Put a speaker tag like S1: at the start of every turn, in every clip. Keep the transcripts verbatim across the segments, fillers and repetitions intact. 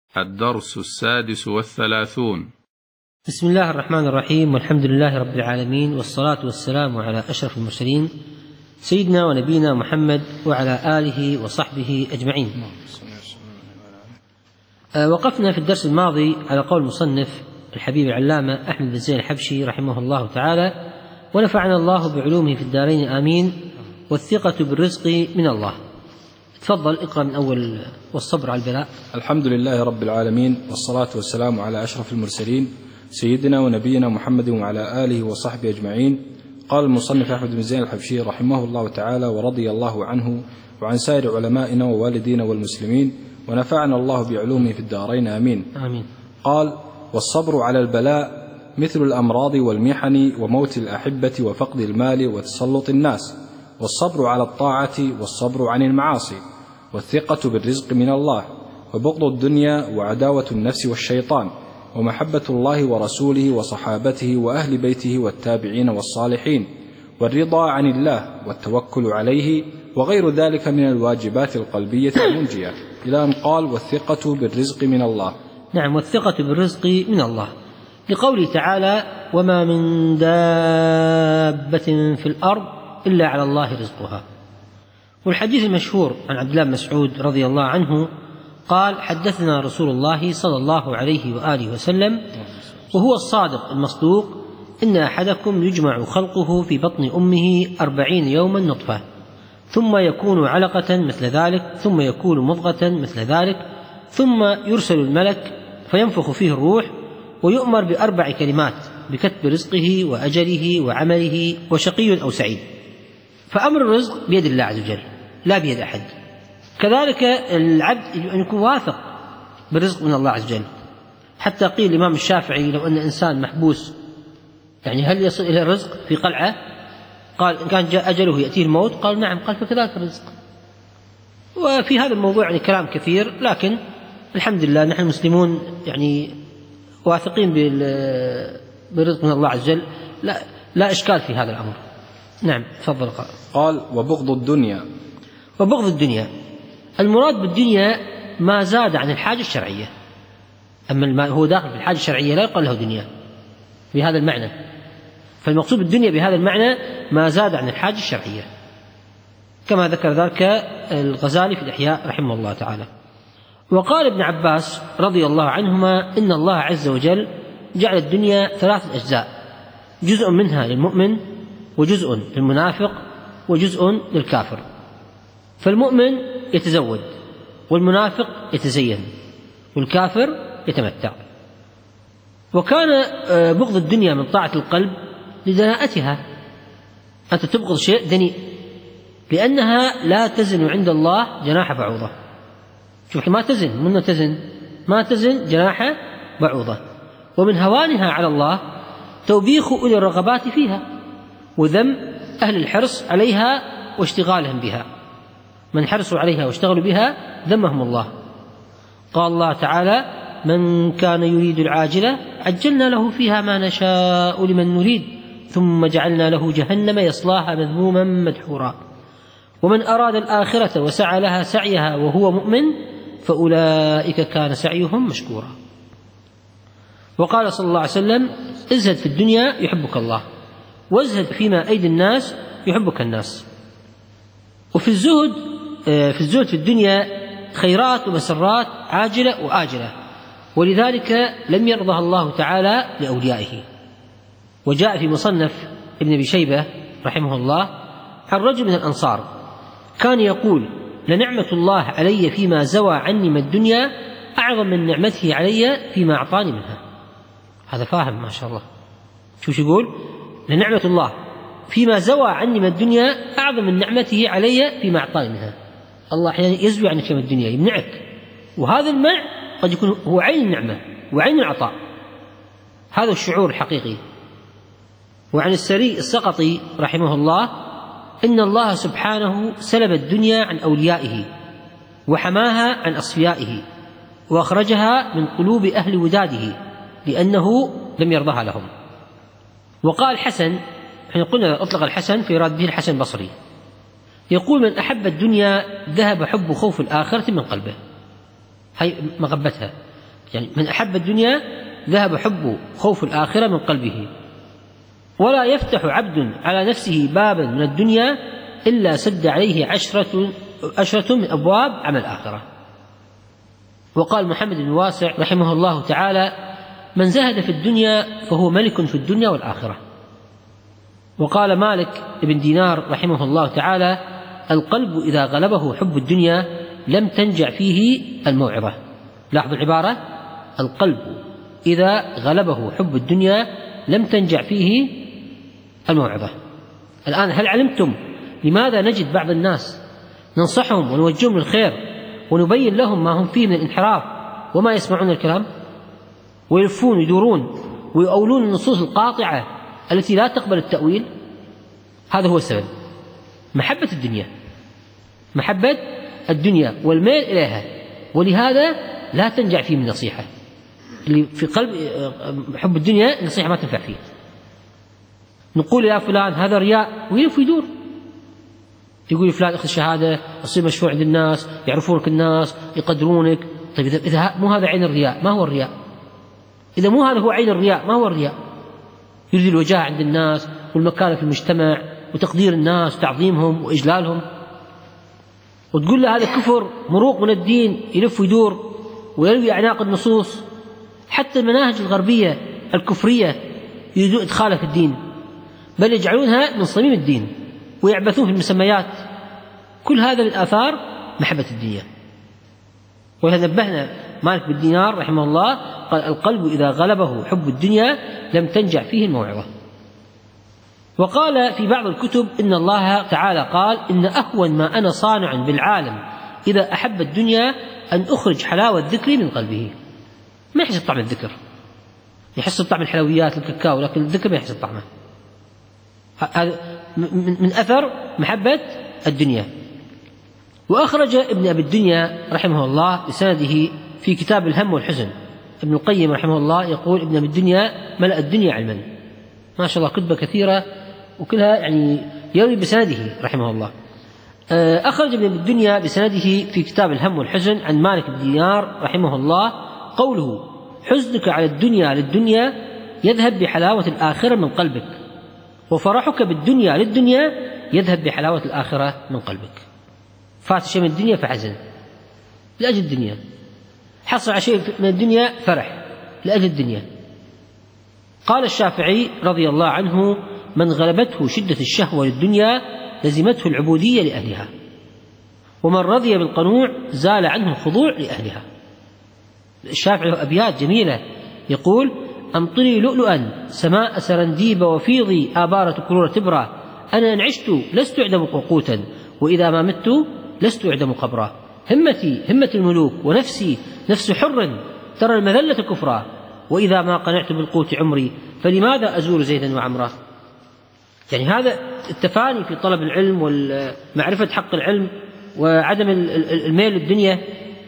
S1: الدرس السادس والثلاثون.
S2: بسم الله الرحمن الرحيم، والحمد لله رب العالمين، والصلاة والسلام على أشرف المرسلين سيدنا ونبينا محمد وعلى آله وصحبه أجمعين. وقفنا في الدرس الماضي على قول المصنف الحبيب العلامة أحمد بن زين الحبشي رحمه الله تعالى، ونفعنا الله بعلومه في الدارين آمين. والثقة بالرزق من الله. تفضل اقرأ من أول. والصبر على البلاء.
S3: الحمد لله رب العالمين، والصلاة والسلام على أشرف المرسلين سيدنا ونبينا محمد وعلى آله وصحبه أجمعين. قال المصنف أحمد بن زين الحبشي رحمه الله تعالى ورضي الله عنه وعن سائر علمائنا ووالدينا والمسلمين، ونفعنا الله بعلومه في الدارين آمين.
S2: آمين.
S3: قال: والصبر على البلاء مثل الأمراض والمحن وموت الأحبة وفقد المال وتسلط الناس، والصبر على الطاعة والصبر عن المعاصي، والثقة بالرزق من الله، وبغض الدنيا وعداوة النفس والشيطان، ومحبة الله ورسوله وصحابته وأهل بيته والتابعين والصالحين، والرضا عن الله والتوكل عليه، وغير ذلك من الواجبات القلبية المنجية، إلى أن قال: والثقة بالرزق من الله.
S2: نعم، والثقة بالرزق من الله، لقوله تعالى: وما من دابة في الأرض إلا على الله رزقها. والحديث المشهور عن عبد الله بن مسعود رضي الله عنه قال: حدثنا رسول الله صلى الله عليه وآله وسلم وهو الصادق المصدوق: إن أحدكم يجمع خلقه في بطن أمه أربعين يوما نطفة، ثم يكون علقة مثل ذلك، ثم يكون مضغة مثل ذلك، ثم يرسل الملك فينفخ فيه الروح، ويؤمر بأربع كلمات: بكتب رزقه وأجله وعمله وشقي أو سعيد. فأمر الرزق بيد الله عز وجل لا بيد أحد. كذلك العبد يجب أن يكون واثق بالرزق من الله عز وجل. حتى قيل الإمام الشافعي: لو أن إنسان محبوس يعني هل يصل إلى الرزق في قلعة؟ قال: إن كان جاء أجله يأتيه الموت؟ قال: نعم. قال: فكذلك الرزق. وفي هذا الموضوع يعني كلام كثير، لكن الحمد لله نحن المسلمون يعني واثقين بالرزق من الله عز وجل، لا, لا إشكال في هذا الأمر. نعم، تفضل. قال
S3: قال: وبغض الدنيا.
S2: وبغض الدنيا، المراد بالدنيا ما زاد عن الحاجة الشرعية. أما ما هو داخل في الحاجة الشرعية لا يقال له دنيا بهذا المعنى. فالمقصود بالدنيا بهذا المعنى ما زاد عن الحاجة الشرعية، كما ذكر ذلك الغزالي في الإحياء رحمه الله تعالى. وقال ابن عباس رضي الله عنهما: إن الله عز وجل جعل الدنيا ثلاثة أجزاء: جزء منها للمؤمن، وجزء للمنافق، وجزء للكافر. فالمؤمن يتزود، والمنافق يتزين، والكافر يتمتع. وكان بغض الدنيا من طاعة القلب لدناءتها. أنت تبغض شيء دنيء لأنها لا تزن عند الله جناح بعوضة. شوف، ما تزن، من تزن ما تزن جناح بعوضة. ومن هوانها على الله توبيخ أولي الرغبات فيها، وذم أهل الحرص عليها واشتغالهم بها. من حرصوا عليها واشتغلوا بها ذمهم الله. قال الله تعالى: من كان يريد العاجلة عجلنا له فيها ما نشاء لمن نريد ثم جعلنا له جهنم يصلاها مذموما مدحورا. ومن أراد الآخرة وسعى لها سعيها وهو مؤمن فأولئك كان سعيهم مشكورا. وقال صلى الله عليه وسلم: ازهد في الدنيا يحبك الله، وازهد فيما أيدي الناس يحبك الناس. وفي الزهد في الزهد في الدنيا خيرات ومسرات عاجلة وآجلة، ولذلك لم يرضها الله تعالى لأوليائه. وجاء في مصنف ابن أبي شيبة رحمه الله عن رجل من الأنصار كان يقول: لنعمة الله علي فيما زوى عني من الدنيا أعظم من نعمته علي فيما أعطاني منها. هذا فاهم ما شاء الله. شو يقول؟ لنعمة الله فيما زوى عني من الدنيا أعظم من نعمته علي فيما أعطاني منها. الله أحيانا يزوي عنك من الدنيا، يمنعك، وهذا المنع قد يكون هو عين النعمة وعين العطاء. هذا الشعور الحقيقي. وعن السري السقطي رحمه الله: إن الله سبحانه سلب الدنيا عن أوليائه وحماها عن أصفيائه، وأخرجها من قلوب أهل وداده لأنه لم يرضها لهم. وقال الحسن، احنا قلنا أطلق الحسن في راد به الحسن البصري، يقول: من أحب الدنيا ذهب حب خوف الآخرة من قلبه، هي مغبتها. يعني من أحب الدنيا ذهب حب خوف الآخرة من قلبه، ولا يفتح عبد على نفسه بابا من الدنيا إلا سد عليه عشرة, عشرة من أبواب عمل الآخرة. وقال محمد بن واسع رحمه الله تعالى: من زهد في الدنيا فهو ملك في الدنيا والآخرة. وقال مالك بن دينار رحمه الله تعالى: القلب إذا غلبه حب الدنيا لم تنجع فيه الموعظة. لاحظوا العبارة: القلب إذا غلبه حب الدنيا لم تنجع فيه الموعظة. الآن هل علمتم لماذا نجد بعض الناس ننصحهم ونوجههم للخير ونبين لهم ما هم فيه من الانحراف وما يسمعون الكلام، ويلفون ويدورون ويؤولون النصوص القاطعة التي لا تقبل التأويل؟ هذا هو السبب، محبة الدنيا، محبة الدنيا والميل إليها، ولهذا لا تنجع فيه من نصيحة. اللي في قلب حب الدنيا النصيحة ما تنفع فيه. نقول يا فلان هذا رياء، ويلف ويدور يقول فلان اخذ شهادة، تصير مشهور عند الناس، يعرفونك الناس، يقدرونك. طيب إذا مو هذا عين الرياء ما هو الرياء؟ إذا مو هذا هو عين الرياء ما هو الرياء؟ يريد الوجاهة عند الناس والمكانة في المجتمع وتقدير الناس وتعظيمهم وإجلالهم، وتقول له هذا كفر مروق من الدين، يلف ويدور ويلوي أعناق النصوص. حتى المناهج الغربية الكفرية يريدون إدخالها في الدين، بل يجعلونها من صميم الدين ويعبثون في المسميات. كل هذا من آثار محبة الدنيا. ولهذا نبهنا مالك بن دينار رحمه الله قال: القلب إذا غلبه حب الدنيا لم تنجع فيه الموعظة. وقال في بعض الكتب إن الله تعالى قال: إن أهون ما أنا صانع بالعالم إذا أحب الدنيا أن أخرج حلاوة الذكر من قلبه. ما يحس بطعم الذكر، يحس بطعم الحلويات الكاكاو، لكن الذكر ما يحس بطعمه. هذا من أثر محبة الدنيا. وأخرج ابن أبي الدنيا رحمه الله بسنده في كتاب الهم والحزن، ابن القيم رحمه الله يقول: ابن أبي الدنيا ملأ الدنيا علما. ما شاء الله كتبة كثيرة وكلها يعني يروي بسنده رحمه الله. أخرج ابن أبي الدنيا بسنده في كتاب الهم والحزن عن مالك بن دينار رحمه الله قوله: حزنك على الدنيا للدنيا يذهب بحلاوة الآخرة من قلبك، وفرحك بالدنيا للدنيا يذهب بحلاوة الآخرة من قلبك. فات شيء من الدنيا فحزن لأجل الدنيا، حصل على شيء من الدنيا فرح لأجل الدنيا. قال الشافعي رضي الله عنه: من غلبته شدة الشهوة للدنيا لزمته العبودية لأهلها، ومن رضي بالقنوع زال عنه الخضوع لأهلها. الشافعي أبيات جميلة يقول: أمطري لؤلؤا سماء سرنديب وفيضي آبارة كرورة تبرى، أنا إن عشت لست أعدم قوقوتا وإذا ما مت لست أعدم قبرا، همتي همة الملوك ونفسي نفس حر ترى المذلة كفرا، وإذا ما قنعت بالقوت عمري فلماذا أزور زيدا وعمرا. يعني هذا التفاني في طلب العلم والمعرفة حق العلم وعدم الميل للدنيا.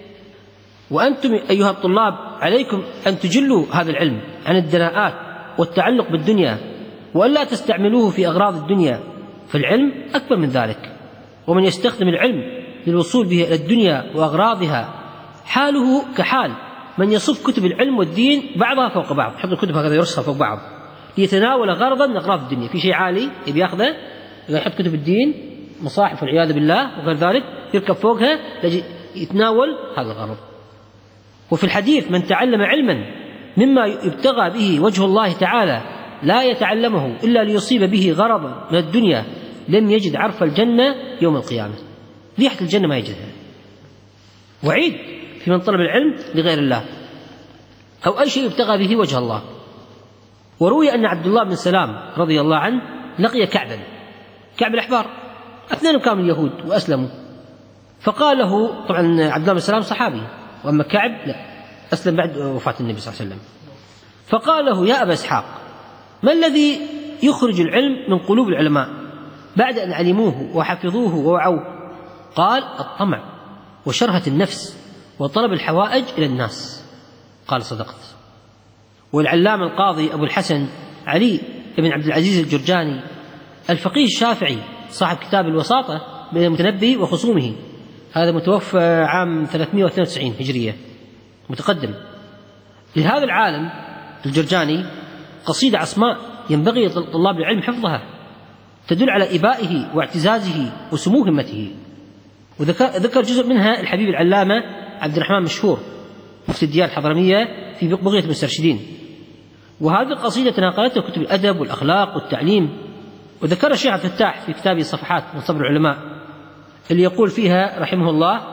S2: وأنتم أيها الطلاب عليكم أن تجلوا هذا العلم عن الدناءات والتعلق بالدنيا، وألا تستعملوه في أغراض الدنيا، فالعلم أكبر من ذلك. ومن يستخدم العلم للوصول به إلى الدنيا وأغراضها حاله كحال من يصف كتب العلم والدين بعضها فوق بعض، يحط الكتب هكذا يرصها فوق بعض ليتناول غرضا من أغراض الدنيا. في شيء عالي يبي ياخذه، إذا يحط كتب الدين مصاحف والعياذ بالله وغير ذلك يركب فوقها يتناول هذا الغرض. وفي الحديث: من تعلم علما مما يبتغى به وجه الله تعالى لا يتعلمه إلا ليصيب به غرضا من الدنيا لم يجد عرف الجنة يوم القيامة. ريحة الجنة ما يجدها. وعيد في من طلب العلم لغير الله أو أي شيء يبتغى به وجه الله. وروي أن عبد الله بن سلام رضي الله عنه لقي كعبا، كعب الأحبار، اثنين كانوا اليهود وأسلموا، فقال له، طبعا عبد الله بن سلام صحابي وأما كعب لا، أسلم بعد وفاة النبي صلى الله عليه وسلم، فقال له: يا أبا إسحاق، ما الذي يخرج العلم من قلوب العلماء بعد أن علموه وحفظوه ووعوه؟ قال: الطمع وشرهة النفس وطلب الحوائج إلى الناس. قال: صدقت. والعلامة القاضي أبو الحسن علي بن عبد العزيز الجرجاني الفقيه الشافعي صاحب كتاب الوساطة بين المتنبي وخصومه، هذا متوفى عام ثلاثمائة واثنين وتسعين هجرية، متقدم، لهذا العالم الجرجاني قصيدة عصماء ينبغي لطلاب العلم حفظها، تدل على إبائه واعتزازه وسمو همته. وذكر جزء منها الحبيب العلامة عبد الرحمن مشهور مفتي الديار الحضرمية في بغية المسترشدين. وهذه القصيدة تناقلتها كتب الأدب والأخلاق والتعليم. وذكر الشيخ عبد الفتاح في كتابه صفحات من صبر العلماء اللي يقول فيها رحمه الله: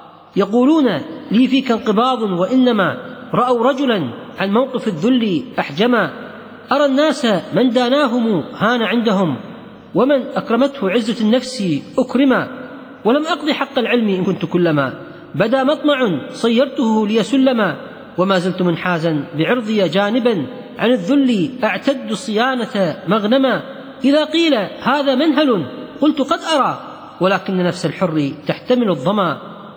S2: يقولون لي فيك انقباض وإنما رأوا رجلا عن موقف الذل أحجما، أرى الناس من داناهم هان عندهم، ومن أكرمته عزة النفس أكرما، ولم أقضي حق العلم إن كنت كلما بدا مطمع صيرته ليسلما، وما زلت منحازا بعرضي جانبا عن الذل أعتد الصيانة مغنما، إذا قيل هذا منهل قلت قد أرى، ولكن نفس الحر تحتمل الظما،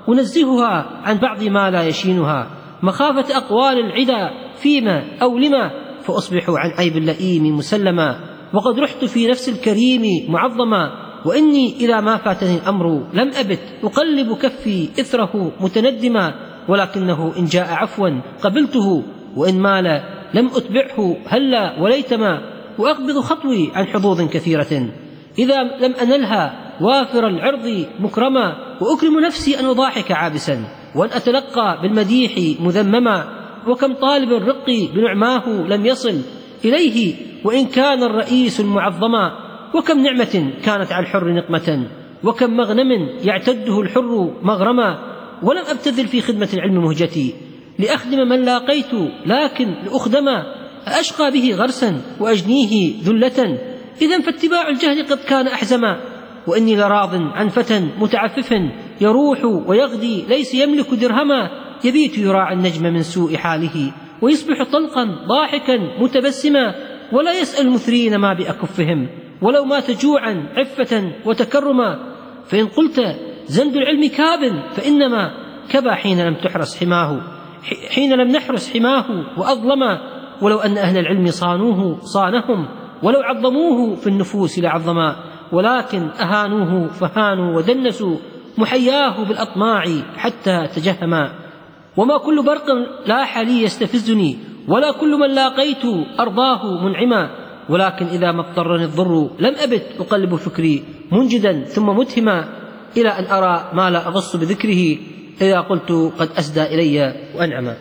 S2: أنزهها عن بعض ما لا يشينها، مخافة أقوال العدا فيما أو لما، فأصبح عن عيب اللئيم مسلما، وقد رحت في نفس الكريم معظما، وإني إذا ما فاتني الأمر لم أبت أقلب كفي إثره متندما، ولكنه إن جاء عفوا قبلته، وإن مال لم أتبعه هلا وليتما، وأقبض خطوي عن حظوظ كثيرة إذا لم أنلها وافر العرض مكرما، وأكرم نفسي أن أضاحك عابسا، وأن أتلقى بالمديح مذمما، وكم طالب الرق بنعماه لم يصل إليه وإن كان الرئيس المعظما، وكم نعمة كانت على الحر نقمة، وكم مغنم يعتده الحر مغرما، ولم أبتذل في خدمة العلم مهجتي لأخدم من لاقيت، لكن لأخدما أشقى به غرسا وأجنيه ذلة، إذن فاتباع الجهل قد كان أحزما، وإني لراض عن فتى متعفف يروح ويغدي ليس يملك درهما، يبيت يراعي النجم من سوء حاله، ويصبح طلقا ضاحكا متبسما، ولا يسأل المثرين ما بأكفهم، ولو مات جوعا عفة وتكرما، فإن قلت زند العلم كاب فإنما كبا حين لم تحرس حماه، حين لم نحرس حماه وأظلما، ولو أن أهل العلم صانوه صانهم، ولو عظموه في النفوس لعظما، ولكن أهانوه فهانوا ودنسوا محياه بالأطماع حتى تجهما، وما كل برق لاح لي يستفزني، ولا كل من لاقيت أرضاه منعما، ولكن إذا ما اضطرني الضر لم أبت أقلب فكري منجدا ثم متهما، إلى أن أرى ما لا أغص بذكره إذا قلت قد أسدى إلي وأنعما.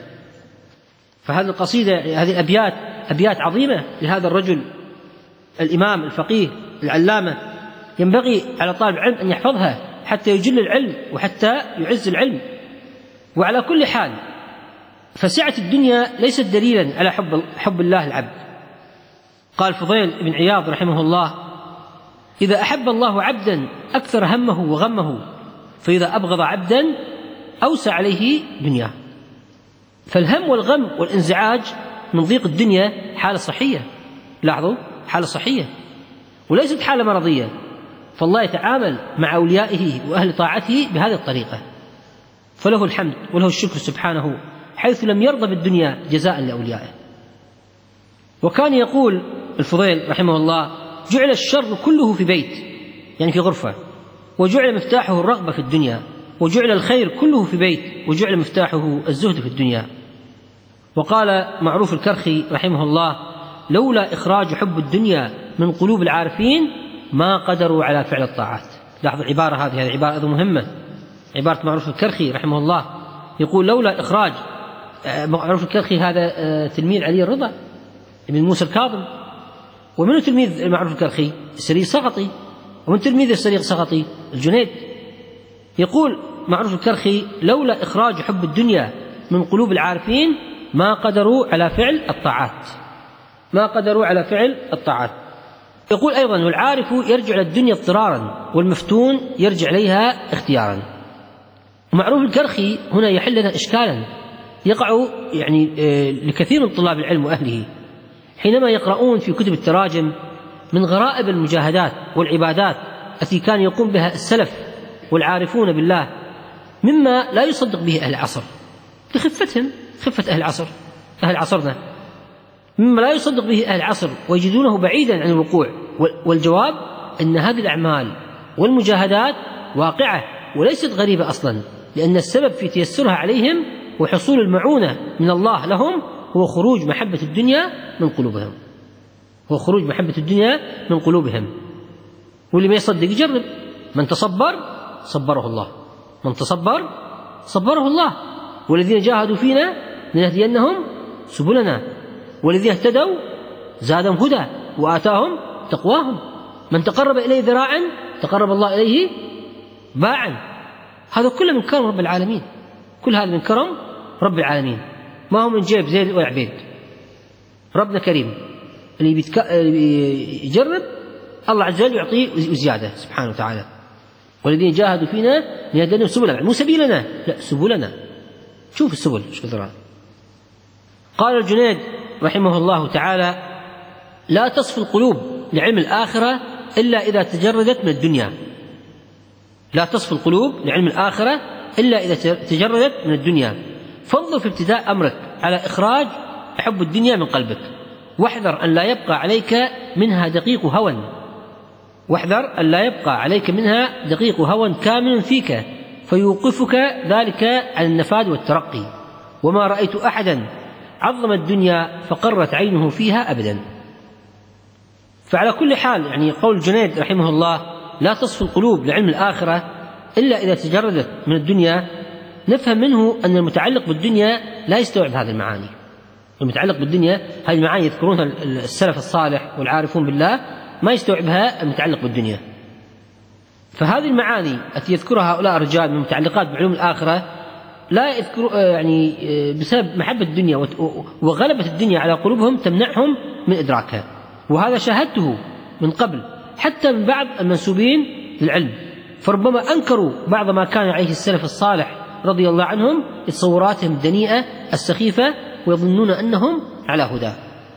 S2: فهذه القصيدة، هذه الأبيات أبيات عظيمة لهذا الرجل الإمام الفقيه العلامة، ينبغي على طالب العلم أن يحفظها حتى يجل العلم وحتى يعز العلم. وعلى كل حال فسعة الدنيا ليست دليلا على حب, حب الله العبد. قال فضيل بن عياض رحمه الله: إذا أحب الله عبدا أكثر همه وغمه، فإذا أبغض عبدا أوسع عليه دنياه. فالهم والغم والانزعاج من ضيق الدنيا حالة صحية، لاحظوا، حالة صحية وليست حالة مرضية، فالله يتعامل مع أوليائه وأهل طاعته بهذه الطريقة، فله الحمد وله الشكر سبحانه، حيث لم يرضى بالدنيا جزاء لأوليائه. وكان يقول الفضيل رحمه الله: جعل الشر كله في بيت، يعني في غرفة، وجعل مفتاحه الرغبة في الدنيا، وجعل الخير كله في بيت، وجعل مفتاحه الزهد في الدنيا. وقال معروف الكرخي رحمه الله: لولا إخراج حب الدنيا من قلوب العارفين ما قدروا على فعل الطاعات. لاحظوا العبارة هذه، هذه عبارة مهمة، عبارة معروف الكرخي رحمه الله، يقول: لولا إخراج. معروف الكرخي هذا تلميذ علي الرضا ابن موسى الكاظم. ومن تلميذ معروف الكرخي؟ السري السقطي. ومن تلميذ السري السقطي؟ الجنيد. يقول معروف الكرخي: لولا إخراج حب الدنيا من قلوب العارفين ما قدروا على فعل الطاعات، ما قدروا على فعل الطاعات. يقول أيضا: والعارف يرجع للدنيا اضطرارا، والمفتون يرجع إليها اختيارا. ومعروف الكرخي هنا يحل لنا إشكالا يقع يعني لكثير من طلاب العلم وأهله حينما يقرؤون في كتب التراجم من غرائب المجاهدات والعبادات التي كان يقوم بها السلف والعارفون بالله، مما لا يصدق به أهل العصر لخفتهم، خفة أهل العصر، أهل عصرنا، مما لا يصدق به أهل العصر ويجدونه بعيدا عن الوقوع. والجواب أن هذه الأعمال والمجاهدات واقعة وليست غريبة أصلا، لأن السبب في تيسرها عليهم وحصول المعونة من الله لهم هو خروج محبة الدنيا من قلوبهم، هو خروج محبة الدنيا من قلوبهم. واللي ما يصدق يجرب، من تصبر صبره الله، من تصبر صبره الله. والذين جاهدوا فينا لنهدينهم سبلنا والذين اهتدوا زادهم هدى وآتاهم تقواهم. من تقرب إليه ذراعا تقرب الله إليه باعا. هذا كله من كرم رب العالمين، كل هذا من كرم رب العالمين، ما هو من جيب زيد وعبيد. ربنا كريم، اللي بيتك... يجرب الله عز وجل يعطيه زيادة سبحانه وتعالى. والذين جاهدوا فينا لنهدينهم سبلنا، مو سبيلنا، لا سبلنا. شوف السبل ايش كثرها. قال الجنيد رحمه الله تعالى: لا تصفي القلوب لعلم الآخرة إلا إذا تجردت من الدنيا. لا تصفي القلوب لعلم الآخرة إلا إذا تجردت من الدنيا. فانظر في ابتداء أمرك على إخراج حب الدنيا من قلبك، واحذر أن لا يبقى عليك منها دقيق هوى، واحذر أن لا يبقى عليك منها دقيق هوى كامل فيك فيوقفك ذلك عن النفاذ والترقي. وما رأيت أحدا عظم الدنيا فقرت عينه فيها أبدا. فعلى كل حال يعني قول الجنيد رحمه الله: لا تصفي القلوب لعلم الآخرة إلا إذا تجردت من الدنيا، نفهم منه أن المتعلق بالدنيا لا يستوعب هذه المعاني. المتعلق بالدنيا هذه المعاني يذكرونها السلف الصالح والعارفون بالله، ما يستوعبها المتعلق بالدنيا. فهذه المعاني التي يذكرها هؤلاء الرجال من المتعلقات بعلوم الآخرة لا يذكر يعني بسبب محبة الدنيا وغلبة الدنيا على قلوبهم تمنعهم من إدراكها. وهذا شاهدته من قبل حتى من بعض المنسوبين للعلم، فربما أنكروا بعض ما كان عليه السلف الصالح رضي الله عنهم بتصوراتهم الدنيئة السخيفة ويظنون أنهم على هدى.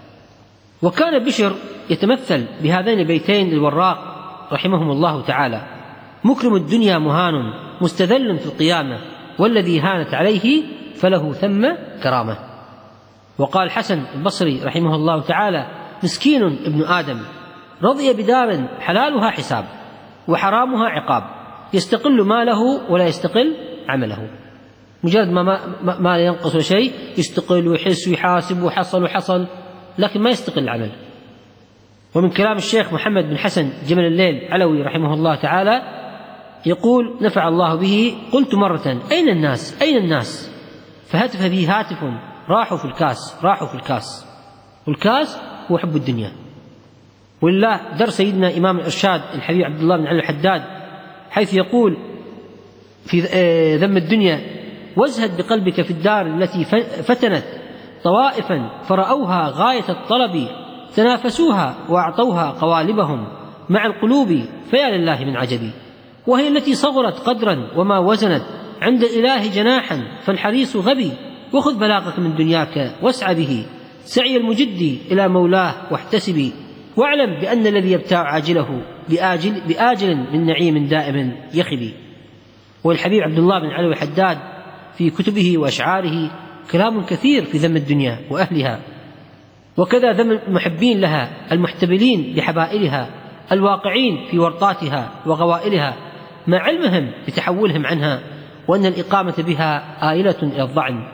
S2: وكان بشر يتمثل بهذين البيتين للوراق رحمهم الله تعالى: مكرم الدنيا مهان مستذل في القيامة، والذي هانت عليه فله ثم كرامة. وقال حسن البصري رحمه الله تعالى: مسكين ابن آدم رضي بدار حلالها حساب وحرامها عقاب، يستقل ماله ولا يستقل عمله. مجرد ما, ما, ما ينقص شيء يستقل ويحس ويحاسب وحصل وحصل، لكن ما يستقل العمل. ومن كلام الشيخ محمد بن حسن جمل الليل علوي رحمه الله تعالى يقول: نفع الله به: قلت مرة: أين الناس أين الناس؟ فهتف به هاتف: راحوا في الكاس راحوا في الكاس. والكاس هو حب الدنيا. ولله در سيدنا إمام الإرشاد الحبيب عبد الله بن علي الحداد حيث يقول في ذم الدنيا: وازهد بقلبك في الدار التي فتنت طوائفا فرأوها غاية الطلب، تنافسوها وأعطوها قوالبهم مع القلوب، فيا لله من عجبي. وهي التي صغرت قدرا وما وزنت عند الإله جناحا، فالحريص غبي. وخذ بلاغك من دنياك واسع به، سعي المجد إلى مولاه واحتسبي. واعلم بأن الذي يبتاع عاجله بآجل, بآجل من نعيم دائم يخبي. والحبيب عبد الله بن علوي الحداد في كتبه وأشعاره كلام كثير في ذم الدنيا وأهلها، وكذا ذم المحبين لها المحتبلين بحبائلها الواقعين في ورطاتها وغوائلها، مع علمهم بتحولهم عنها، وأن الإقامة بها آيلة إلى الضعن.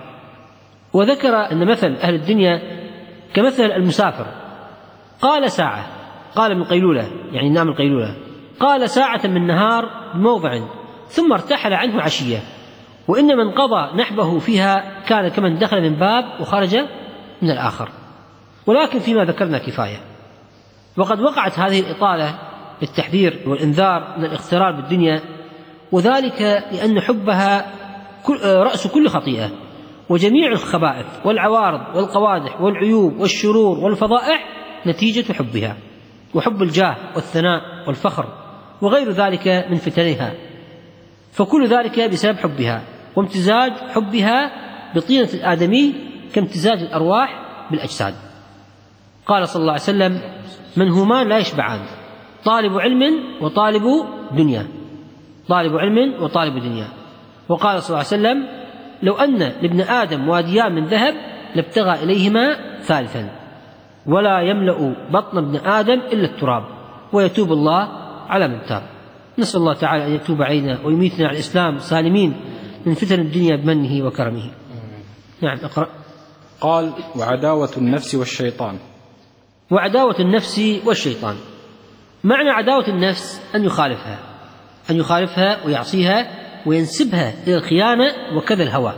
S2: وذكر أن مثل أهل الدنيا كمثل المسافر، قال ساعة، قال من قيلولة يعني نام القيلولة، قال ساعة من نهار بموضع ثم ارتحل عنه عشية، وإن من قضى نحبه فيها كان كمن دخل من باب وخرج من الآخر. ولكن فيما ذكرنا كفاية. وقد وقعت هذه الإطالة للتحذير والإنذار من الاغترار بالدنيا، وذلك لأن حبها رأس كل خطيئة، وجميع الخبائث والعوارض والقوادح والعيوب والشرور والفضائح نتيجة حبها، وحب الجاه والثناء والفخر وغير ذلك من فتنها، فكل ذلك بسبب حبها، وامتزاج حبها بطينة الآدمي كامتزاج الأرواح بالأجساد. قال صلى الله عليه وسلم: من همان لا يشبعان، طالب علم وطالب دنيا، طالب علم وطالب دنيا. وقال صلى الله عليه وسلم: لو أن لابن آدم واديان من ذهب لابتغى إليهما ثالثا، ولا يملأ بطن ابن آدم إلا التراب، ويتوب الله على من تاب. نسأل الله تعالى أن يتوب علينا ويميتنا على الإسلام سالمين من فتن الدنيا بمنه وكرمه. نعم، أقرأ.
S3: قال: وعداوة النفس والشيطان.
S2: وعداوة النفس والشيطان، معنى عداوة النفس أن يخالفها أن يخالفها ويعصيها وينسبها إلى الخيانة وكذا الهوى.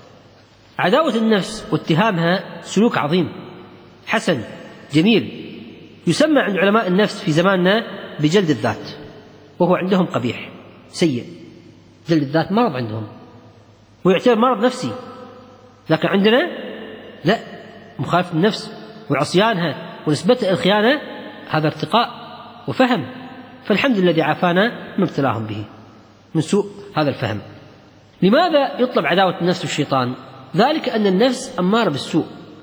S2: عداوة النفس واتهامها سلوك عظيم حسن جميل، يسمى عند علماء النفس في زماننا بجلد الذات، وهو عندهم قبيح سيء. جلد الذات مرض عندهم ويعتبر مرض نفسي، لكن عندنا لا، مخالفة النفس وعصيانها ونسبتها الخيانة هذا ارتقاء وفهم، فالحمد لله الذي عافانا من ابتلاهم به من سوء هذا الفهم. لماذا يطلب عداوة النفس والشيطان؟ ذلك أن النفس أمارة بالسوء،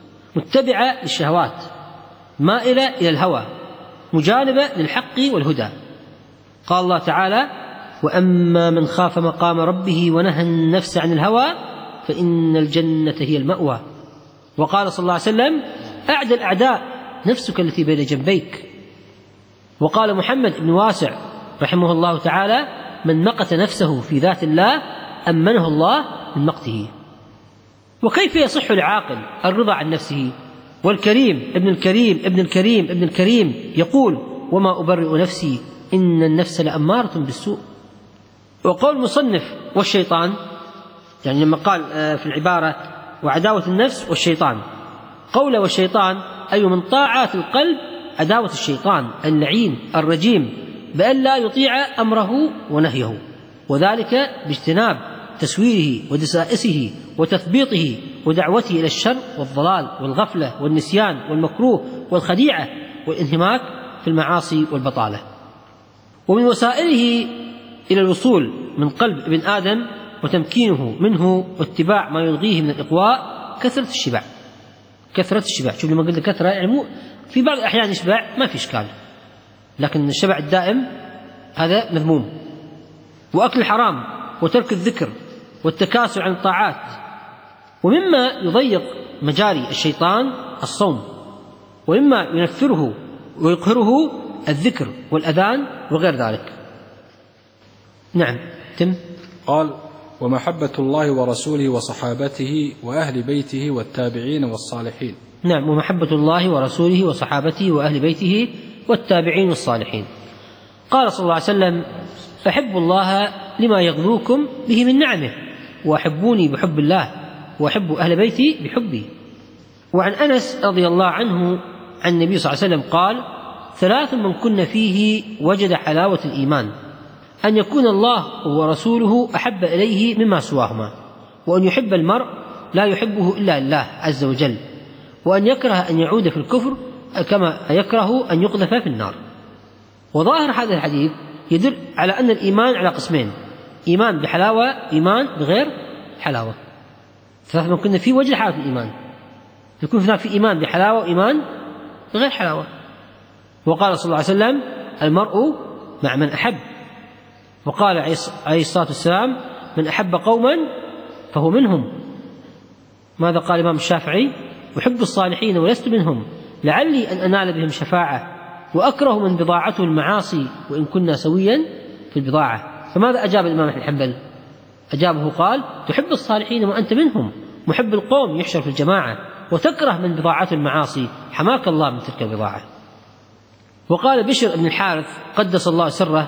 S2: متبعة للشهوات، مائلة إلى الهوى، مجانبة للحق والهدى. قال الله تعالى: وأما من خاف مقام ربه ونهى النفس عن الهوى فإن الجنة هي المأوى. وقال صلى الله عليه وسلم: أعدى الأعداء نفسك التي بين جنبيك. وقال محمد بن واسع رحمه الله تعالى: من مقت نفسه في ذات الله أمنه الله من مقته. وكيف يصح لعاقل الرضا عن نفسه؟ والكريم ابن الكريم ابن الكريم ابن الكريم يقول: وما أبرئ نفسي إن النفس لأمارة بالسوء. وقول المصنف والشيطان، يعني لما قال في العبارة وعداوة النفس والشيطان، قول والشيطان أي من طاعات القلب عداوة الشيطان اللعين الرجيم بأن لا يطيع أمره ونهيه، وذلك باجتناب تسويره ودسائسه وتثبيطه ودعوته إلى الشر والضلال والغفلة والنسيان والمكروه والخديعة والانهماك في المعاصي والبطالة. ومن وسائله إلى الوصول من قلب ابن آدم وتمكينه منه واتباع ما يلغيه من الإقواء كثرة الشبع. كثرة الشبع، شوف لما قلت كثرة يعني مو في بعض الأحيان يشبع ما في إشكال، لكن الشبع الدائم هذا مذموم. وأكل الحرام وترك الذكر والتكاسل عن الطاعات. ومما يضيق مجاري الشيطان الصوم، ومما ينفره ويقهره الذكر والأذان وغير ذلك. نعم تم.
S3: قال: ومحبة الله ورسوله وصحابته وأهل بيته والتابعين والصالحين.
S2: نعم، ومحبة الله ورسوله وصحابته وأهل بيته والتابعين والصالحين. قال صلى الله عليه وسلم: أحبوا الله لما يغنوكم به من نعمه، وأحبوني بحب الله، وأحبوا أهل بيتي بحبي. وعن أنس رضي الله عنه عن النبي صلى الله عليه وسلم قال: ثلاث من كن فيه وجد حلاوة الإيمان: أن يكون الله ورسوله أحب إليه مما سواهما، وأن يحب المرء لا يحبه إلا الله عز وجل، وأن يكره أن يعود في الكفر كما يكره أن يقذف في النار. وظاهر هذا الحديث يدل على أن الإيمان على قسمين: إيمان بحلاوة، إيمان بغير حلاوة. ثلاث من كن فيه وجد حلاوة الإيمان، يكون هناك في إيمان بحلاوة وإيمان بغير حلاوة. وقال صلى الله عليه وسلم: المرء مع من أحب. وقال عليه الصلاة والسلام: من أحب قوما فهو منهم. ماذا قال الإمام الشافعي؟ أحب الصالحين ولست منهم، لعلي أن أنال بهم شفاعة، وأكره من بضاعته المعاصي وإن كنا سويا في البضاعة. فماذا أجاب الإمام أحمد بن حنبل؟ أجابه قال: تحب الصالحين وأنت منهم، محب القوم يحشر في الجماعة، وتكره من بضاعته المعاصي، حماك الله من تلك البضاعة. وقال بشر بن الحارث قدس الله سره: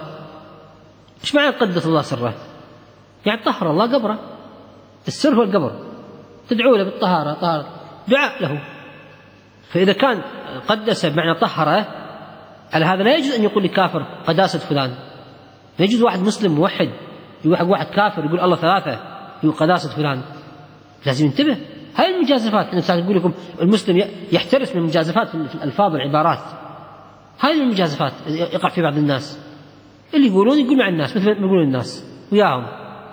S2: إيش معنى قدس الله سره؟ يعني طهر الله قبره، السر هو القبر، تدعو له بالطهارة، طهارة دعاء له. فإذا كان قدس بمعنى طهره، على هذا لا يجوز أن يقول لكافر قداسة فلان. لا يجوز واحد مسلم موحد يقول حق واحد كافر يقول الله ثلاثة يقول قداسة فلان. لازم ينتبه. هاي المجازفات أنا سأقول لكم المسلم يحترس من المجازفات في الألفاظ والعبارات. هذه المجازفات يقع في بعض الناس، اللي يقولون يقول مع الناس مثل ما يقولون الناس وياهم.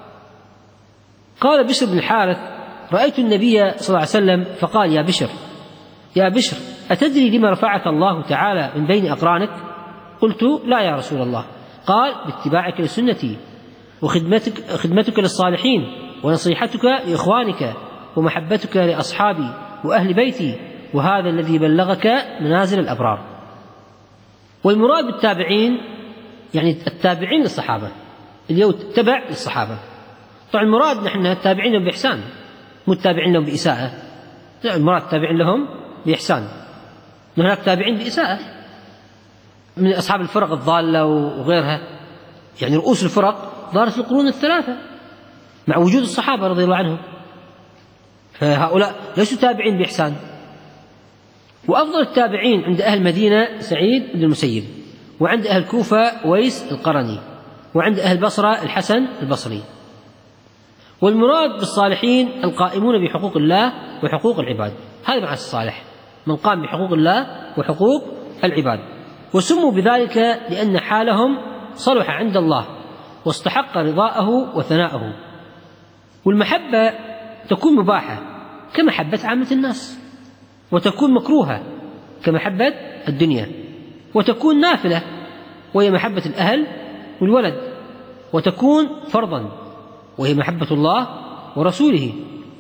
S2: قال بشر بن الحارث: رأيت النبي صلى الله عليه وسلم فقال: يا بشر يا بشر أتدري لما رفعك الله تعالى من بين أقرانك؟ قلت: لا يا رسول الله. قال: باتباعك لسنتي، وخدمتك خدمتك للصالحين، ونصيحتك لإخوانك، ومحبتك لأصحابي وأهل بيتي، وهذا الذي بلغك منازل الأبرار. والمراد بالتابعين يعني التابعين للصحابة، اليوم تبع للصحابة. طبعا المراد نحن التابعين لهم بإحسان، مو التابعين لهم بإساءة. المراد تابعين لهم بإحسان، هناك تابعين بإساءة من أصحاب الفرق الضالة وغيرها، يعني رؤوس الفرق ظهرت في القرون الثلاثة مع وجود الصحابة رضي الله عنهم، فهؤلاء ليسوا تابعين بإحسان. وأفضل التابعين عند أهل المدينة سعيد بن المسيب، وعند أهل الكوفة ويس القرني، وعند أهل البصرة الحسن البصري. والمراد بالصالحين القائمون بحقوق الله وحقوق العباد، هذا معنى الصالح، من قام بحقوق الله وحقوق العباد. وسموا بذلك لأن حالهم صلح عند الله واستحق رضاءه وثناءه. والمحبة تكون مباحة كمحبة عامة الناس، وتكون مكروهة كمحبة الدنيا، وتكون نافلة وهي محبة الأهل والولد، وتكون فرضا وهي محبة الله ورسوله.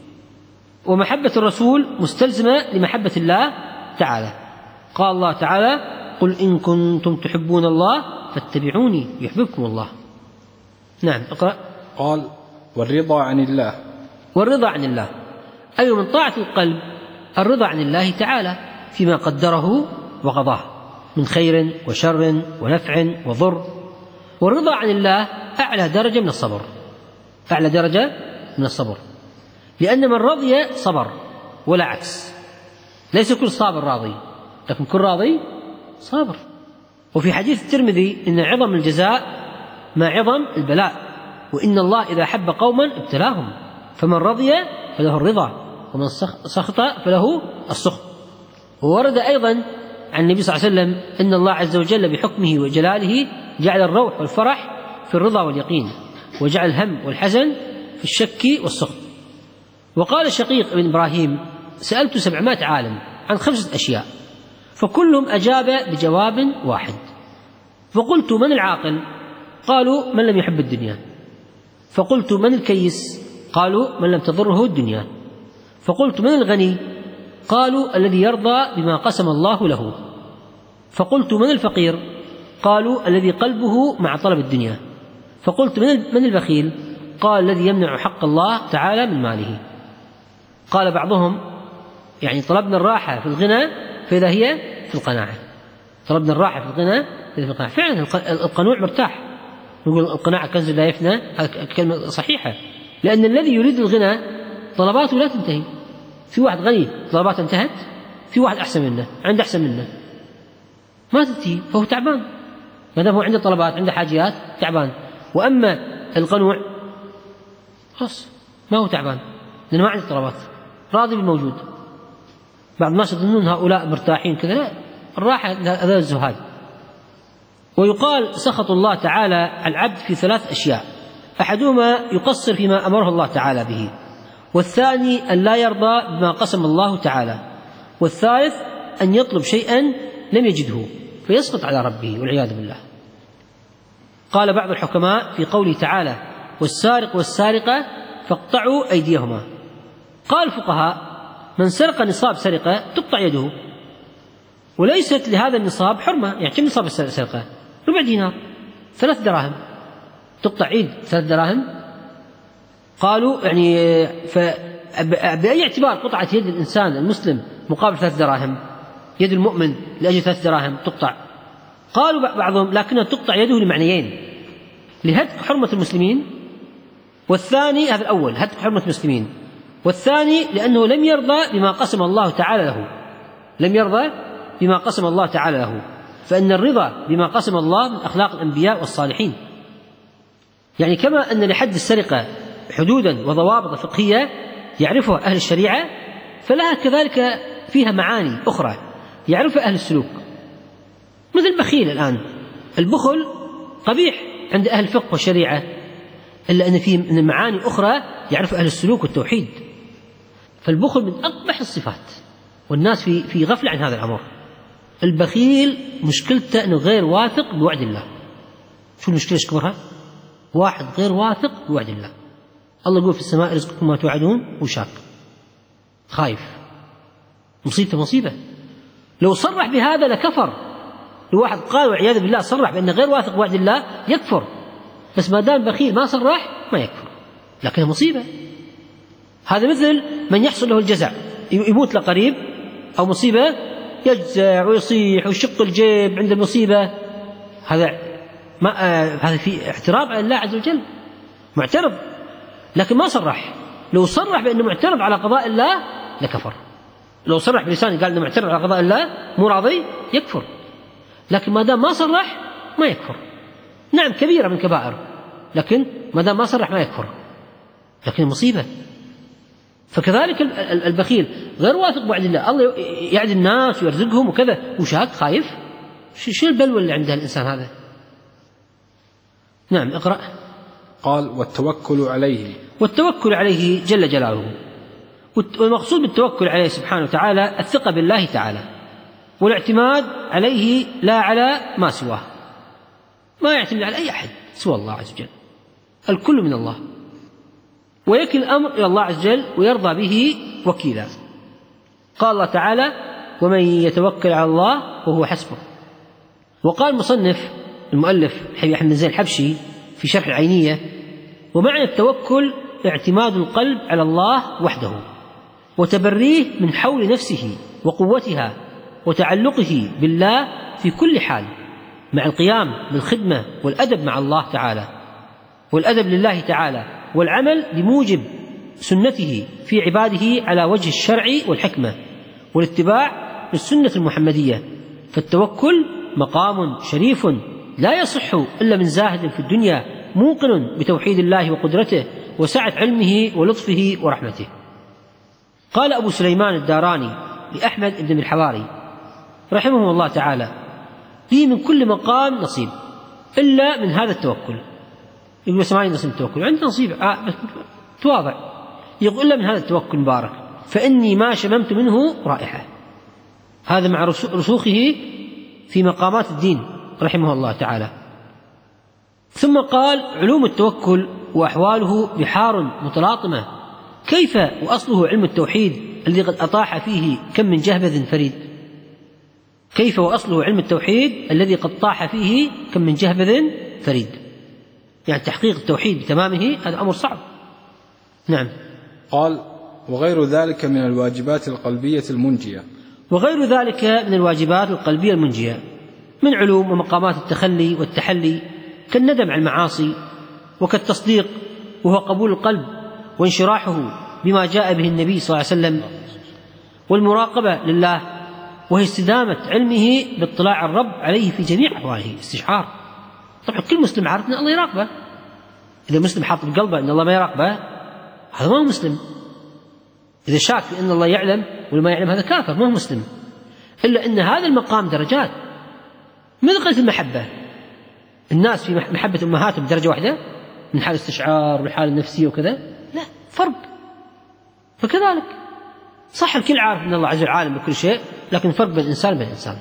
S2: ومحبة الرسول مستلزمة لمحبة الله تعالى. قال الله تعالى: قل إن كنتم تحبون الله فاتبعوني يحببكم الله. نعم اقرأ.
S3: قال: والرضا عن الله.
S2: والرضا عن الله أي من طاعة القلب الرضا عن الله تعالى فيما قدره وقضاه من خير وشر ونفع وضر. والرضا عن الله أعلى درجة من الصبر، أعلى درجة من الصبر، لأن من رضي صبر ولا عكس. ليس كل صابر راضي، لكن كل راضي صابر. وفي حديث الترمذي: إن عظم الجزاء ما عظم البلاء، وإن الله إذا حب قوما ابتلاهم، فمن رضي فله الرضا ومن سخط فله السخط. وورد أيضا عن النبي صلى الله عليه وسلم إن الله عز وجل بحكمه وجلاله جعل الروح والفرح في الرضا واليقين، وجعل الهم والحزن في الشك والسخط. وقال الشقيق بن إبراهيم: سألت سبعمائة عالم عن خمسة أشياء، فكلهم أجاب بجواب واحد. فقلت: من العاقل؟ قالوا: من لم يحب الدنيا. فقلت: من الكيس؟ قالوا: من لم تضره الدنيا. فقلت: من الغني؟ قالوا: الذي يرضى بما قسم الله له. فقلت: من الفقير؟ قالوا: الذي قلبه مع طلب الدنيا. فقلت: من البخيل؟ قال: الذي يمنع حق الله تعالى من ماله. قال بعضهم: يعني طلبنا الراحة في الغنى فإذا هي في القناعة. طلبنا الراحة في الغنى فإذا في القناعة. فعلا القنوع مرتاح، نقول القناعة كنز لا يفنى، كلمة صحيحة، لأن الذي يريد الغنى طلباته لا تنتهي. في واحد غني طلباته انتهت، في واحد أحسن منه عنده أحسن منه ما تنتهي، فهو تعبان ما دام هو عنده طلبات عنده حاجيات تعبان. وأما القنوع خلاص ما هو تعبان لأنه ما عنده طلبات، راضي بالموجود. بعض الناس يظنون هؤلاء مرتاحين كذا، لا، الراحة هذا الزهاد. ويقال سخط الله تعالى العبد في ثلاث أشياء: أحدهما يقصر فيما أمره الله تعالى به، والثاني أن لا يرضى بما قسم الله تعالى، والثالث أن يطلب شيئا لم يجده فيسقط على ربه والعياذ بالله. قال بعض الحكماء في قوله تعالى: والسارق والسارقة فاقطعوا أيديهما. قال الفقهاء: من سرق نصاب سرقة تقطع يده، وليست لهذا النصاب حرمة. يعني كم نصاب السرقة؟ ربع دينار، ثلاث دراهم، تقطع عيد ثلاث دراهم. قالوا يعني بأي اعتبار قطعة يد الإنسان المسلم مقابل ثلاث دراهم؟ يد المؤمن لأجل ثلاث دراهم تقطع. قالوا بعضهم: لكنها تقطع يده لمعنيين: لهتك حرمة المسلمين، والثاني هذا الأول هتك حرمة المسلمين، والثاني لأنه لم يرضى بما قسم الله تعالى له، لم يرضى بما قسم الله تعالى له. فإن الرضا بما قسم الله من أخلاق الأنبياء والصالحين. يعني كما أن لحد السرقة حدودا وضوابط فقهية يعرفها أهل الشريعة، فلها كذلك فيها معاني أخرى يعرفها أهل السلوك. مثل البخيل الآن، البخل قبيح عند أهل الفقه والشريعة، إلا أن فيه معاني أخرى يعرفها أهل السلوك والتوحيد. فالبخل من أقبح الصفات، والناس في في غفلة عن هذا الأمر. البخيل مشكلته أنه غير واثق بوعد الله. شو المشكلة يشكرها؟ واحد غير واثق بوعد الله. الله يقول في السماء: رزقكم ما توعدون، وشاك خايف، مصيبته مصيبة. لو صرح بهذا لكفر. لو واحد قال والعياذ بالله صرح بأنه غير واثق بوعد الله يكفر، بس ما دام بخيل ما صرح ما يكفر، لكنها مصيبة. هذا مثل من يحصل له الجزع، يموت له قريب أو مصيبة يجزع ويصيح ويشق الجيب عند المصيبة، هذا ما آه هذا في اعتراض على الله عز وجل، معترض، لكن ما صرح. لو صرح بأنه معترض على قضاء الله لكفر. لو صرح بلسانه قال أنه معترض على قضاء الله مو راضي يكفر، لكن ما دام ما صرح ما يكفر. نعم كبيرة من كبائر، لكن ما دام ما صرح ما يكفر، لكن مصيبة. فكذلك البخيل غير واثق بوعد الله، الله يعد الناس ويرزقهم وكذا وشاك خايف، شو البلوى اللي عند الإنسان هذا؟ نعم اقرأ.
S3: قال والتوكل عليه.
S2: والتوكل عليه جل جلاله، والمقصود بالتوكل عليه سبحانه وتعالى الثقة بالله تعالى والاعتماد عليه لا على ما سواه، ما يعتمد على أي أحد سوى الله عز وجل، الكل من الله، ويكل الأمر إلى الله عز وجل ويرضى به وكيلا. قال الله تعالى ومن يتوكل على الله وهو حسبه. وقال المصنف المؤلف أحمد بن زين الحبشي في شرح العينية ومعنى التوكل اعتماد القلب على الله وحده وتبريه من حول نفسه وقوتها وتعلقه بالله في كل حال، مع القيام بالخدمة والأدب مع الله تعالى والأدب لله تعالى والعمل بموجب سنته في عباده على وجه الشرع والحكمة والاتباع للسنة المحمدية. فالتوكل مقام شريف لا يصح إلا من زاهد في الدنيا موقن بتوحيد الله وقدرته وسعة علمه ولطفه ورحمته. قال أبو سليمان الداراني لأحمد بن الحواري رحمه الله تعالى لي من كل مقام نصيب إلا من هذا التوكل. يقول سمعني نصيب التوكل عندي نصيب آه بس تواضع، يقول إلا من هذا التوكل مبارك فإني ما شممت منه رائحة. هذا مع رسوخه في مقامات الدين رحمه الله تعالى. ثم قال علوم التوكل وأحواله بحار متلاطمة، كيف وأصله علم التوحيد الذي قد أطاح فيه كم من جهبذ فريد. كيف وأصله علم التوحيد الذي قد طاح فيه كم من جهبذ فريد، يعني تحقيق التوحيد بتمامه هذا أمر صعب. نعم.
S3: قال وغير ذلك من الواجبات القلبية المنجية.
S2: وغير ذلك من الواجبات القلبية المنجية من علوم ومقامات التخلي والتحلي كالندم على المعاصي وكالتصديق وهو قبول القلب وانشراحه بما جاء به النبي صلى الله عليه وسلم، والمراقبة لله وهي استدامة علمه باطلاع الرب عليه في جميع أحواله، استشعار. طبعا كل مسلم عارف أن الله يراقبه، إذا مسلم حاط بقلبه أن الله ما يراقبه هذا ما هو مسلم. إذا شاك في أن الله يعلم ولا ما يعلم هذا كافر ما هو مسلم. إلا أن هذا المقام درجات، مثل قلة المحبة، الناس في محبة أمهاتهم بدرجة واحدة من حال الاستشعار والحالة النفسية وكذا، لا فرق. فكذلك صح الكل عارف أن الله عز وجل عالم بكل شيء، لكن فرق بين الإنسان وبين الإنسان.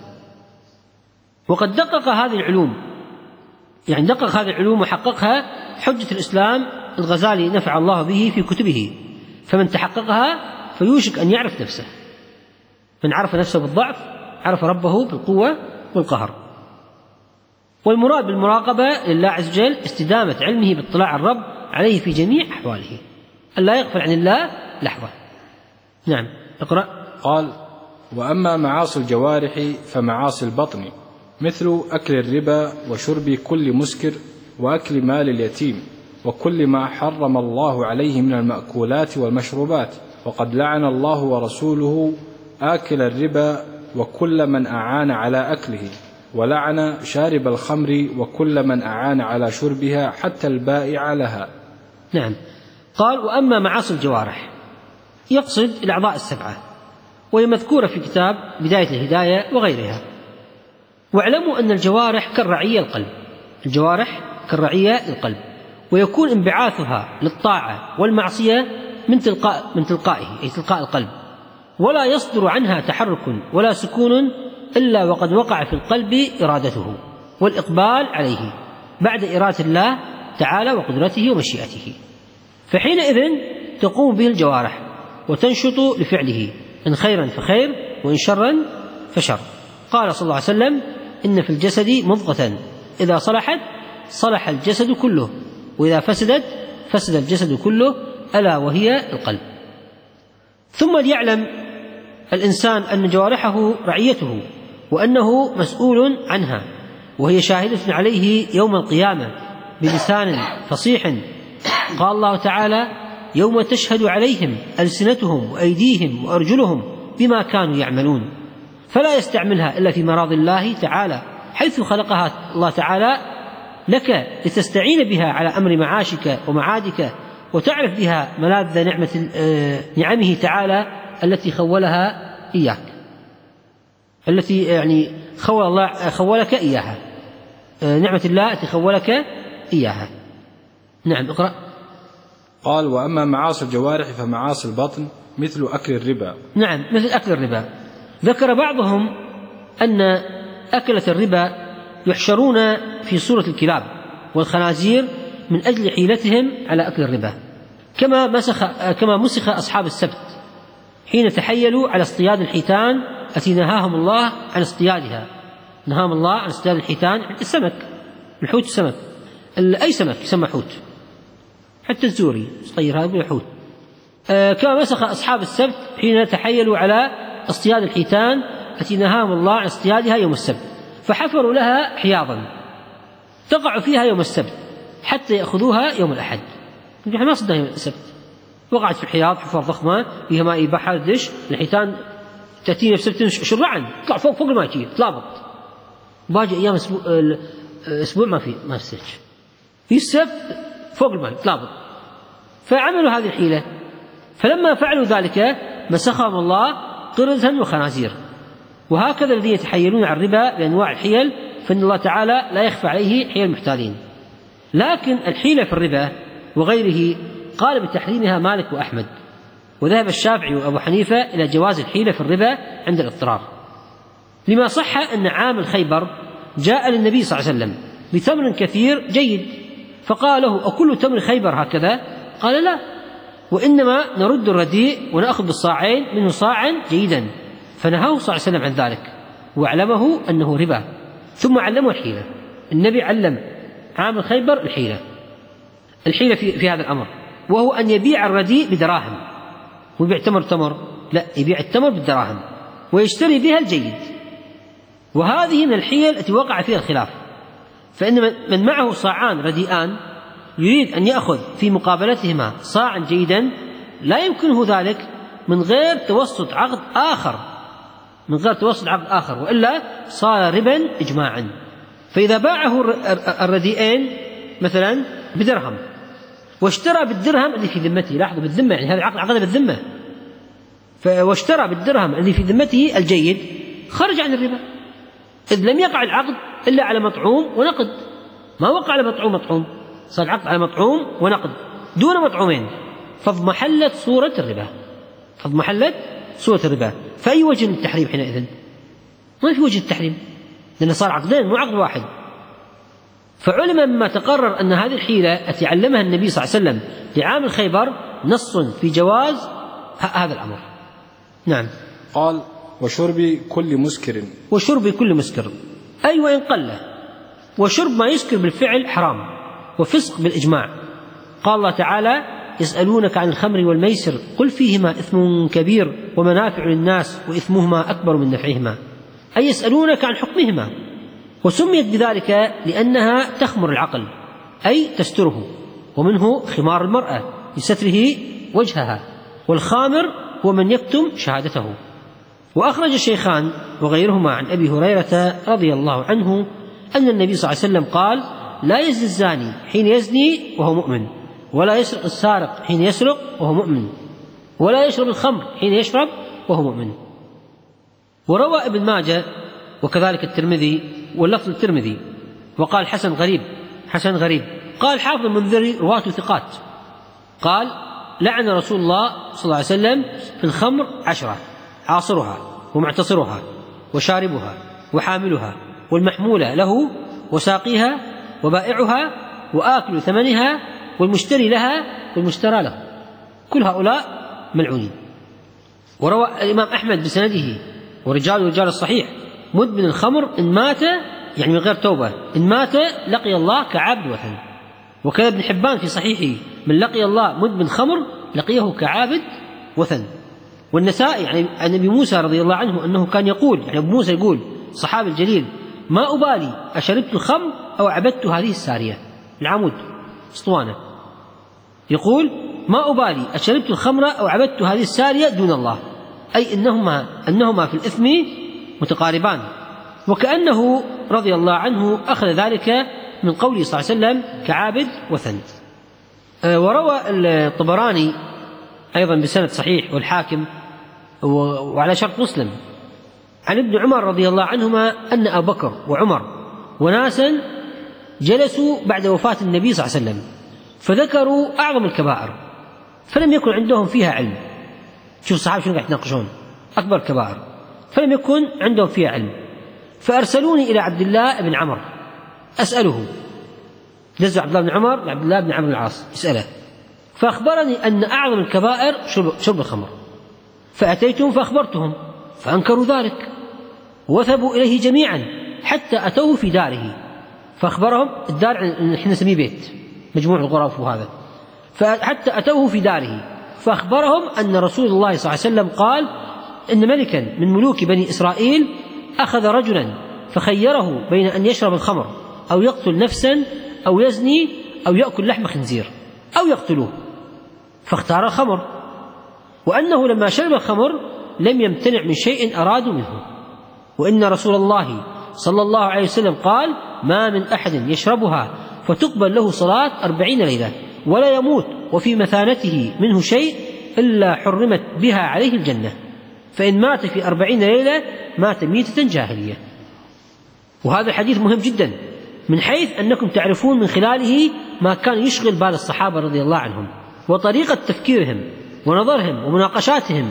S2: وقد دقق هذه العلوم، يعني دقق هذه العلوم وحققها حجة الإسلام الغزالي نفع الله به في كتبه. فمن تحققها فيوشك أن يعرف نفسه، من عرف نفسه بالضعف عرف ربه بالقوة والقهر. والمراد بالمراقبة لله عز وجل استدامة علمه باطلاع الرب عليه في جميع أحواله، ألا يغفل عن الله لحظة. نعم اقرأ.
S3: قال وأما معاصي الجوارح فمعاصي البطن مثل أكل الربا وشرب كل مسكر وأكل مال اليتيم وكل ما حرم الله عليه من المأكولات والمشروبات، وقد لعن الله ورسوله آكل الربا وكل من أعان على أكله، ولعن شارب الخمر وكل من أعان على شربها حتى البائع لها.
S2: نعم. قال وأما معاصي الجوارح يقصد الأعضاء السبعة، وهي مذكورة في كتاب بداية الهداية وغيرها. واعلموا أن الجوارح كالرعية القلب، الجوارح كالرعية القلب، ويكون انبعاثها للطاعة والمعصية من تلقاء من تلقائه أي تلقاء القلب، ولا يصدر عنها تحرك ولا سكون إلا وقد وقع في القلب إرادته والإقبال عليه بعد إرادة الله تعالى وقدرته ومشيئته، فحينئذ تقوم به الجوارح وتنشط لفعله، إن خيرا فخير وإن شرا فشر. قال صلى الله عليه وسلم إن في الجسد مضغة إذا صلحت صلح الجسد كله وإذا فسدت فسد الجسد كله ألا وهي القلب. ثم ليعلم الإنسان أن جوارحه رعيته وأنه مسؤول عنها، وهي شاهدة عليه يوم القيامة بلسان فصيح. قال الله تعالى: يوم تشهد عليهم ألسنتهم وأيديهم وأرجلهم بما كانوا يعملون. فلا يستعملها إلا في مراضي الله تعالى، حيث خلقها الله تعالى لك لتستعين بها على أمر معاشك ومعادك، وتعرف بها ملاذ نعمة نعمه تعالى التي خولها إياك، التي يعني خول الله خولك إياها، نعمة الله التي خولك إياها. نعم، اقرأ.
S3: قال: وأما معاصي الجوارح فمعاصي البطن مثل أكل الربا.
S2: نعم، مثل أكل الربا. ذكر بعضهم أن أكلة الربا يحشرون في صورة الكلاب والخنازير من أجل حيلتهم على أكل الربا، كما مسخ كما مسخ أصحاب السبت حين تحيلوا على اصطياد الحيتان التي نهاهم الله عن اصطيادها. نهاهم الله عن اصطياد الحيتان، السمك، الحوت، السمك، أي سمك يسمى حوت، حتى الزوري صغير هذا يقول حوت. آه كما مسخ أصحاب السبت حين تحيلوا على اصطياد الحيتان التي نهاهم الله عن اصطيادها يوم السبت، فحفروا لها حياضا تقع فيها يوم السبت حتى يأخذوها يوم الأحد. نحن ما صدقنا يوم السبت، وقعت في الحياض حفر ضخمة فيها ماء بحر دش، الحيتان تأتينا في سبت شرعا تطلع فوق فوق الماء تلابط. باجي أيام أسبوع, أسبوع ما في ما في في السبت فوق الماء تلابط. فعملوا هذه الحيلة، فلما فعلوا ذلك مسخهم الله قردة وخنازير. وهكذا الذين يتحيلون على الربا بأنواع الحيل، فإن الله تعالى لا يخفى عليه حيل المحتالين. لكن الحيلة في الربا وغيره قال بتحريمها مالك وأحمد، وذهب الشافعي وأبو حنيفة إلى جواز الحيلة في الربا عند الاضطرار، لما صح أن عامل خيبر جاء للنبي صلى الله عليه وسلم بتمر كثير جيد، فقال له: أكل تمر خيبر هكذا؟ قال: لا، وإنما نرد الرديء ونأخذ بالصاعين منه صاعا جيدا. فنهاه صلى الله عليه وسلم عن ذلك وأعلمه أنه ربا، ثم علمه الحيلة. النبي علم عامل خيبر الحيلة الحيلة في, في هذا الأمر، وهو أن يبيع الرديء بدراهم، ويبيع تمر تمر لا، يبيع التمر بالدراهم ويشتري بها الجيد. وهذه من الحيل التي وقع فيها الخلاف، فإن من معه صاعان رديئان يريد أن يأخذ في مقابلتهما صاعا جيدا لا يمكنه ذلك من غير توسط عقد آخر من غير توسط عقد آخر وإلا صار ربا إجماعا. فإذا باعه الرديئين مثلا بدرهم واشترى بالدرهم الذي في ذمته، لاحظوا بالذمة، يعني هذا العقد عقد بالذمة، واشترى بالدرهم الذي في ذمته الجيد، خرج عن الربا، إذ لم يقع العقد إلا على مطعوم ونقد، ما وقع على مطعوم مطعوم، صار العقد على مطعوم ونقد دون مطعومين، فاضمحلت صورة الربا فاضمحلت صورة الربا. فأي وجه التحريم حينئذ؟ ما في وجه التحريم، لأن صار عقدين مو عقد واحد. فعلم مما تقرر أن هذه الحيلة التي علمها النبي صلى الله عليه وسلم لعامل خيبر نص في جواز هذا الأمر. نعم.
S3: قال: وشرب كل مسكر.
S2: وشرب كل مسكر، أي وإن قل، وشرب ما يسكر بالفعل حرام وفسق بالإجماع. قال الله تعالى: يسألونك عن الخمر والميسر قل فيهما إثم كبير ومنافع للناس وإثمهما أكبر من نفعهما، أي يسألونك عن حكمهما. وسميت بذلك لأنها تخمر العقل، أي تستره، ومنه خمار المرأة لستره وجهها، والخامر هو من يكتم شهادته. وأخرج الشيخان وغيرهما عن أبي هريرة رضي الله عنه أن النبي صلى الله عليه وسلم قال: لا يزني الزاني حين يزني وهو مؤمن، ولا يسرق السارق حين يسرق وهو مؤمن، ولا يشرب الخمر حين يشرب وهو مؤمن. وروى ابن ماجه وكذلك الترمذي واللفظ الترمذي، وقال حسن غريب حسن غريب. قال حافظ المنذري رواة ثقات، قال: لعن رسول الله صلى الله عليه وسلم في الخمر عشرة: عاصرها ومعتصرها وشاربها وحاملها والمحمولة له وساقيها وبائعها وآكل ثمنها والمشتري لها والمشترى له، كل هؤلاء ملعونين. وروى الإمام أحمد بسنده ورجال رجال الصحيح: مدمن الخمر إن مات، يعني من غير توبة، إن مات لقي الله كعابد وثن. وكذا ابن حبان في صحيحه: من لقي الله مدمن خمر لقيه كعابد وثن. والنسائي يعني عن أبي موسى رضي الله عنه أنه كان يقول، يعني أبو موسى يقول الصحابي الجليل: ما أبالي أشربت الخمر أو عبدت هذه السارية، العمود اسطوانة، يقول: ما أبالي أشربت الخمر أو عبدت هذه السارية دون الله، أي إنهما أنهما في الإثم متقاربان. وكأنه رضي الله عنه أخذ ذلك من قوله صلى الله عليه وسلم كعابد وثن. وروى الطبراني أيضا بسند صحيح والحاكم وعلى شرط مسلم عن ابن عمر رضي الله عنهما أن أبا بكر وعمر وناسا جلسوا بعد وفاة النبي صلى الله عليه وسلم فذكروا أعظم الكبائر فلم يكن عندهم فيها علم. شوف الصحابة شنو قاعد يتناقشون، أكبر كبائر فلم يكن عندهم فيها علم، فأرسلوني إلى عبد الله بن عمرو أسأله. نزل عبد الله بن عمر لعبد الله بن عمرو العاص يسأله، فأخبرني أن أعظم الكبائر شرب, شرب الخمر، فأتيتهم فأخبرتهم فأنكروا ذلك وثبوا إليه جميعا حتى أتوه في داره، فأخبرهم الدار نحن نسميه بيت مجموع الغرف وهذا، فحتى أتوه في داره فأخبرهم أن رسول الله صلى الله عليه وسلم قال إن ملكا من ملوك بني إسرائيل أخذ رجلا فخيره بين أن يشرب الخمر أو يقتل نفسا أو يزني أو يأكل لحم خنزير أو يقتلوه، فاختار الخمر، وأنه لما شرب الخمر لم يمتنع من شيء أرادوا منه، وإن رسول الله صلى الله عليه وسلم قال: ما من أحد يشربها فتقبل له صلاة أربعين ليلة ولا يموت وفي مثانته منه شيء إلا حرمت بها عليه الجنة، فإن مات في أربعين ليلة مات ميتة جاهلية. وهذا الحديث مهم جدا من حيث أنكم تعرفون من خلاله ما كان يشغل بال الصحابة رضي الله عنهم وطريقة تفكيرهم ونظرهم ومناقشاتهم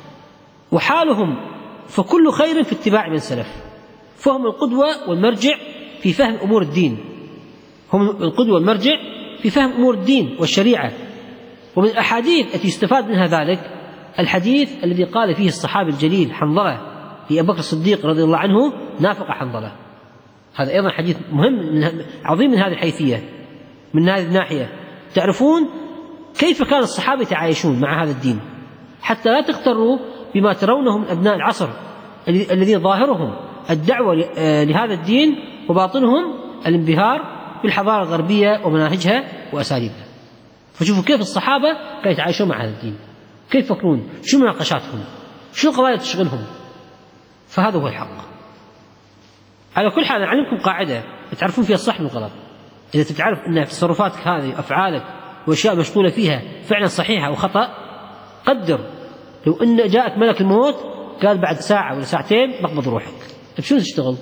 S2: وحالهم، فكل خير في اتباع من سلف، فهم القدوة والمرجع في فهم أمور الدين، هم القدوة والمرجع في فهم أمور الدين والشريعة. ومن الأحاديث التي يستفاد منها ذلك الحديث الذي قال فيه الصحابي الجليل حنظلة لأبي بكر الصديق رضي الله عنه: نافق حنظلة. هذا أيضا حديث مهم عظيم من هذه الحيثية، من هذه الناحية تعرفون كيف كان الصحابة يتعايشون مع هذا الدين، حتى لا تغتروا بما ترونه من أبناء العصر الذين ظاهرهم الدعوة لهذا الدين وباطنهم الانبهار بالحضارة الغربية ومناهجها وأساليبها. فشوفوا كيف الصحابة كانوا يتعايشون مع هذا الدين، كيف يفكرون، شو مناقشاتهم، شو القضايا تشغلهم. فهذا هو الحق. على كل حال أعلمكم قاعدة تعرفون فيها الصح من الغلط. إذا تعرف أن تصرفاتك هذه أفعالك وأشياء مشغولة فيها فعلا صحيحة وخطأ، قدر لو أن جاءك ملك الموت قال بعد ساعة ولا ساعتين بقبض روحك، شو تشتغل؟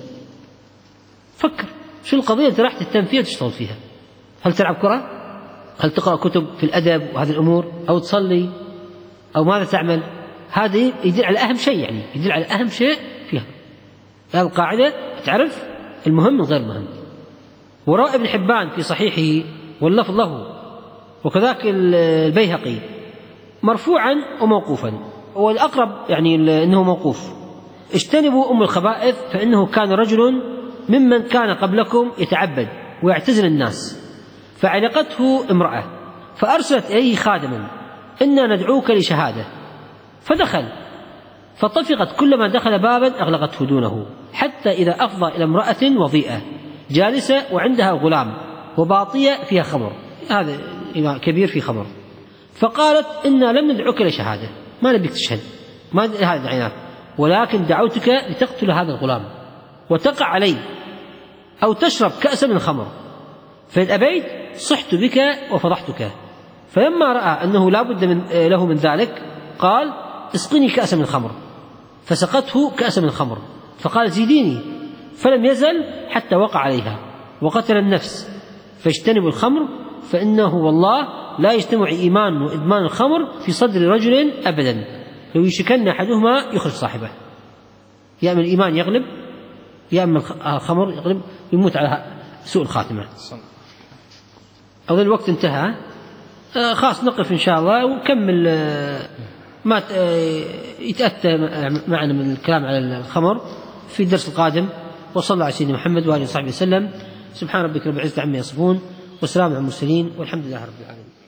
S2: فكر شو القضية أنت راح تهتم فيها وتشتغل فيها. هل تلعب كرة؟ هل تقرأ كتب في الأدب وهذه الأمور؟ أو تصلي؟ أو ماذا تعمل؟ هذا يدل على أهم شيء، يعني يدل على أهم شيء فيها. هذه القاعدة تعرف المهم من غير المهم. وروى ابن حبان في صحيحه واللفظ له وكذلك البيهقي مرفوعا وموقوفا، والأقرب يعني أنه موقوف: اجتنبوا أم الخبائث فإنه كان رجل ممن كان قبلكم يتعبد ويعتزل الناس، فعلقته امرأة فأرسلت إليه خادما: إنا ندعوك لشهادة، فدخل فطفقت كلما دخل بابا أغلقته دونه، حتى إذا أفضى إلى امرأة وضيئة جالسة وعندها غلام وباطية فيها خمر، هذا كبير في خمر، فقالت: إنا لم ندعوك لشهادة، ما نبيك تشهد، ما هذا دعيناك، ولكن دعوتك لتقتل هذا الغلام وتقع عليه أو تشرب كأسا من خمر، فإن أبيت صحت بك وفضحتك. فلما رأى أنه لا بد من له من ذلك قال: اسقني كأسا من خمر، فسقته كأسا من خمر، فقال: زيديني، فلم يزل حتى وقع عليها وقتل النفس. فاجتنبوا الخمر فإنه والله لا يجتمع إيمان وإدمان الخمر في صدر رجل أبدا، لو يشكن أحدهما يخرج صاحبه، يا أما الإيمان يغلب يا أما الخمر يغلب، يموت على سوء الخاتمة. أظن الوقت انتهى، خاص نقف إن شاء الله ونكمل ما يتأتى معنا من الكلام على الخمر في الدرس القادم. وصلى الله على سيدنا محمد وآله وصحبه وسلم. سبحان ربك رب العزة عما يصفون وسلام على المرسلين والحمد لله رب العالمين.